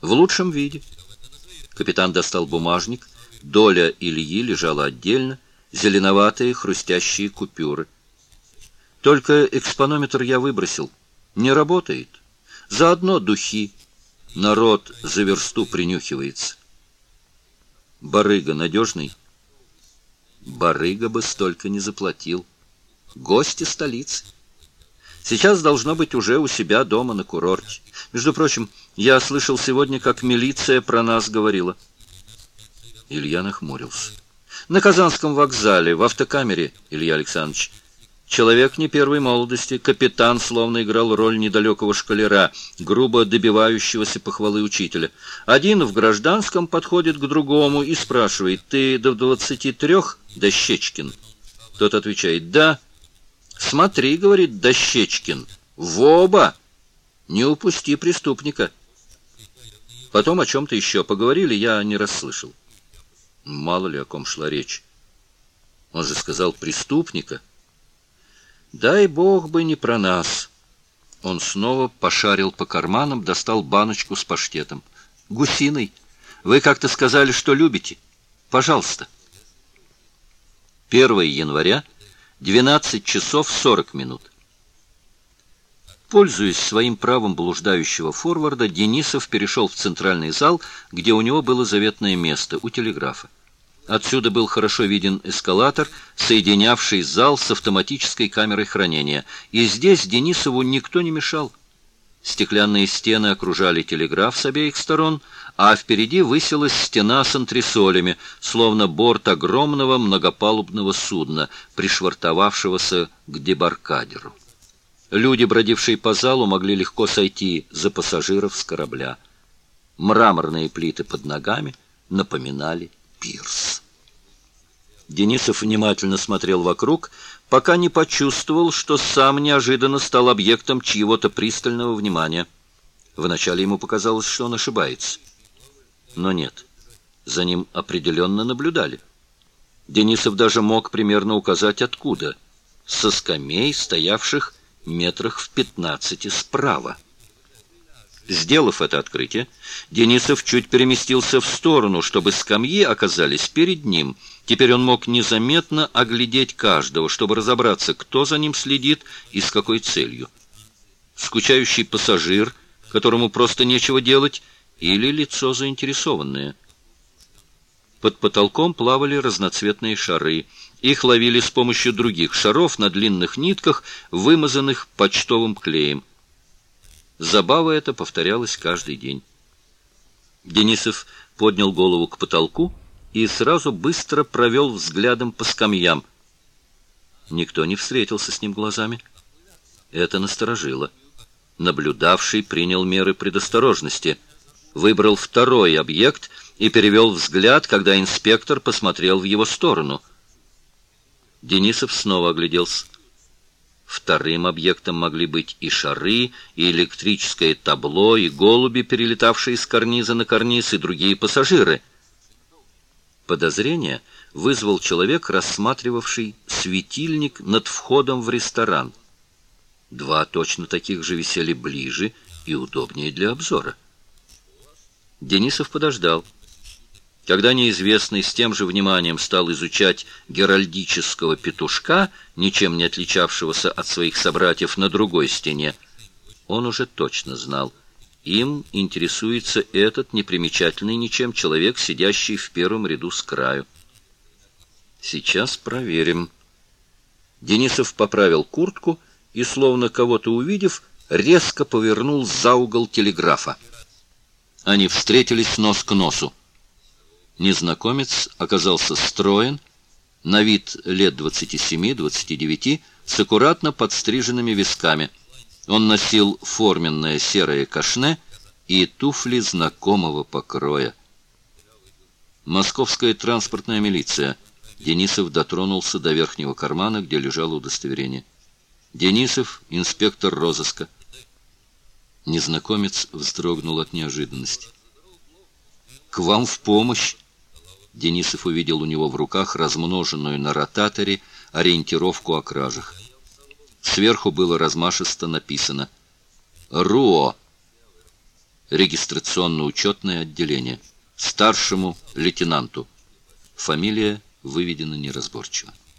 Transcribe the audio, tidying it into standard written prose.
В лучшем виде. Капитан достал бумажник. Доля Ильи лежала отдельно, зеленоватые хрустящие купюры. Только экспонометр я выбросил. Не работает. Заодно духи. Народ за версту принюхивается. Барыга надежный? Барыга бы столько не заплатил. Гости столицы. Сейчас должно быть уже у себя дома на курорте. Между прочим, я слышал сегодня, как милиция про нас говорила. Илья нахмурился. На Казанском вокзале, в автокамере, Илья Александрович. Человек не первой молодости, капитан словно играл роль недалекого школяра, грубо добивающегося похвалы учителя. Один в гражданском подходит к другому и спрашивает: «Ты до 23, Дощечкин?» Тот отвечает: «Да». «Смотри, — говорит Дощечкин, — в оба! Не упусти преступника». Потом о чем-то еще поговорили, я не расслышал. Мало ли о ком шла речь. Он же сказал «преступника». Дай бог бы не про нас. Он снова пошарил по карманам, достал баночку с паштетом. Гусиной. Вы как-то сказали, что любите. Пожалуйста. 1 января, 12 часов 40 минут. Пользуясь своим правом блуждающего форварда, Денисов перешел в центральный зал, где у него было заветное место, у телеграфа. Отсюда был хорошо виден эскалатор, соединявший зал с автоматической камерой хранения. И здесь Денисову никто не мешал. Стеклянные стены окружали телеграф с обеих сторон, а впереди высилась стена с антресолями, словно борт огромного многопалубного судна, пришвартовавшегося к дебаркадеру. Люди, бродившие по залу, могли легко сойти за пассажиров с корабля. Мраморные плиты под ногами напоминали пирс. Денисов внимательно смотрел вокруг, пока не почувствовал, что сам неожиданно стал объектом чьего-то пристального внимания. Вначале ему показалось, что он ошибается. Но нет, за ним определенно наблюдали. Денисов даже мог примерно указать, откуда. Со скамей, стоявших метрах в 15 справа. Сделав это открытие, Денисов чуть переместился в сторону, чтобы скамьи оказались перед ним. Теперь он мог незаметно оглядеть каждого, чтобы разобраться, кто за ним следит и с какой целью. Скучающий пассажир, которому просто нечего делать, или лицо заинтересованное. Под потолком плавали разноцветные шары. Их ловили с помощью других шаров на длинных нитках, вымазанных почтовым клеем. Забава эта повторялась каждый день. Денисов поднял голову к потолку и сразу быстро провел взглядом по скамьям. Никто не встретился с ним глазами. Это насторожило. Наблюдавший принял меры предосторожности, выбрал второй объект и перевел взгляд, когда инспектор посмотрел в его сторону. Денисов снова огляделся. Вторым объектом могли быть и шары, и электрическое табло, и голуби, перелетавшие с карниза на карниз, и другие пассажиры. Подозрение вызвал человек, рассматривавший светильник над входом в ресторан. Два точно таких же висели ближе и удобнее для обзора. Денисов подождал. Когда неизвестный с тем же вниманием стал изучать геральдического петушка, ничем не отличавшегося от своих собратьев на другой стене, он уже точно знал. Им интересуется этот непримечательный ничем человек, сидящий в первом ряду с краю. Сейчас проверим. Денисов поправил куртку и, словно кого-то увидев, резко повернул за угол телеграфа. Они встретились нос к носу. Незнакомец оказался строен, на вид лет 27-29, с аккуратно подстриженными висками. Он носил форменное серое кашне и туфли знакомого покроя. Московская транспортная милиция. Денисов дотронулся до верхнего кармана, где лежало удостоверение. Денисов, инспектор розыска. Незнакомец вздрогнул от неожиданности. «К вам в помощь!» Денисов увидел у него в руках размноженную на ротаторе ориентировку о кражах. Сверху было размашисто написано «РУО». регистрационно-учетное отделение, старшему лейтенанту. Фамилия выведена неразборчиво.